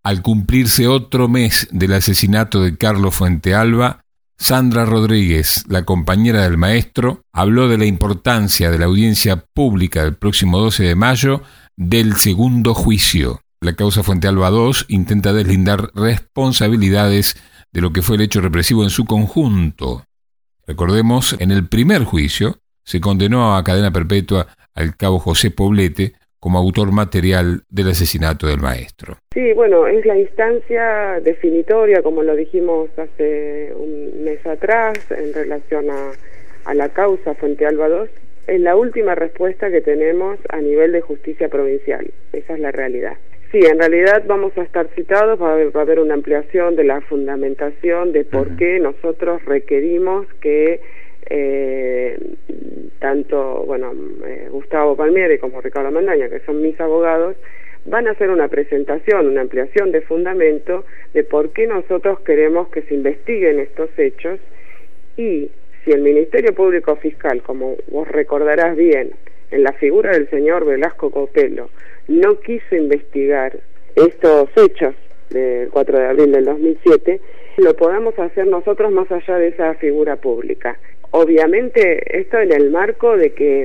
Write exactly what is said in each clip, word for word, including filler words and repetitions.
Al cumplirse otro mes del asesinato de Carlos Fuentealba, Sandra Rodríguez, la compañera del maestro, habló de la importancia de la audiencia pública del próximo doce de mayo del segundo juicio. La causa Fuentealba dos intenta deslindar responsabilidades de lo que fue el hecho represivo en su conjunto. Recordemos, en el primer juicio se condenó a cadena perpetua al cabo José Poblete como autor material del asesinato del maestro. Sí, bueno, es la instancia definitoria, como lo dijimos hace un mes atrás, en relación a, a la causa Fuentealba dos. Es la última respuesta que tenemos a nivel de justicia provincial. Esa es la realidad. Sí, en realidad vamos a estar citados, va a haber, va a haber una ampliación de la fundamentación de por uh-huh. qué nosotros requerimos que eh, tanto, bueno, eh, Gustavo Palmieri como Ricardo Mendaña, que son mis abogados, van a hacer una presentación, una ampliación de fundamento de por qué nosotros queremos que se investiguen estos hechos, y si el Ministerio Público Fiscal, como vos recordarás bien, en la figura del señor Velasco Copelo, no quiso investigar estos hechos del cuatro de abril del dos mil siete, lo podamos hacer nosotros más allá de esa figura pública. Obviamente esto en el marco de que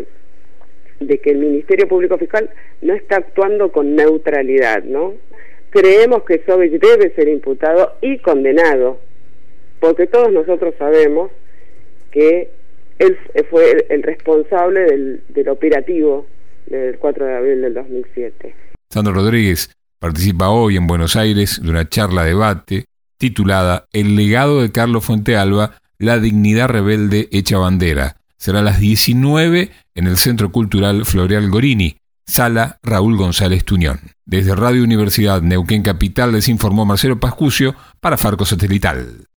de que el Ministerio Público Fiscal no está actuando con neutralidad, ¿no? Creemos que Sovich debe ser imputado y condenado, porque todos nosotros sabemos que él fue el, el responsable del, del operativo del cuatro de abril del dos mil siete. Sandra Rodríguez participa hoy en Buenos Aires de una charla debate titulada El legado de Carlos Fuentealba, la dignidad rebelde hecha bandera. Será a las diecinueve en el Centro Cultural Floreal Gorini, Sala Raúl González Tuñón. Desde Radio Universidad Neuquén Capital les informó Marcelo Pascucio para Farco Satelital.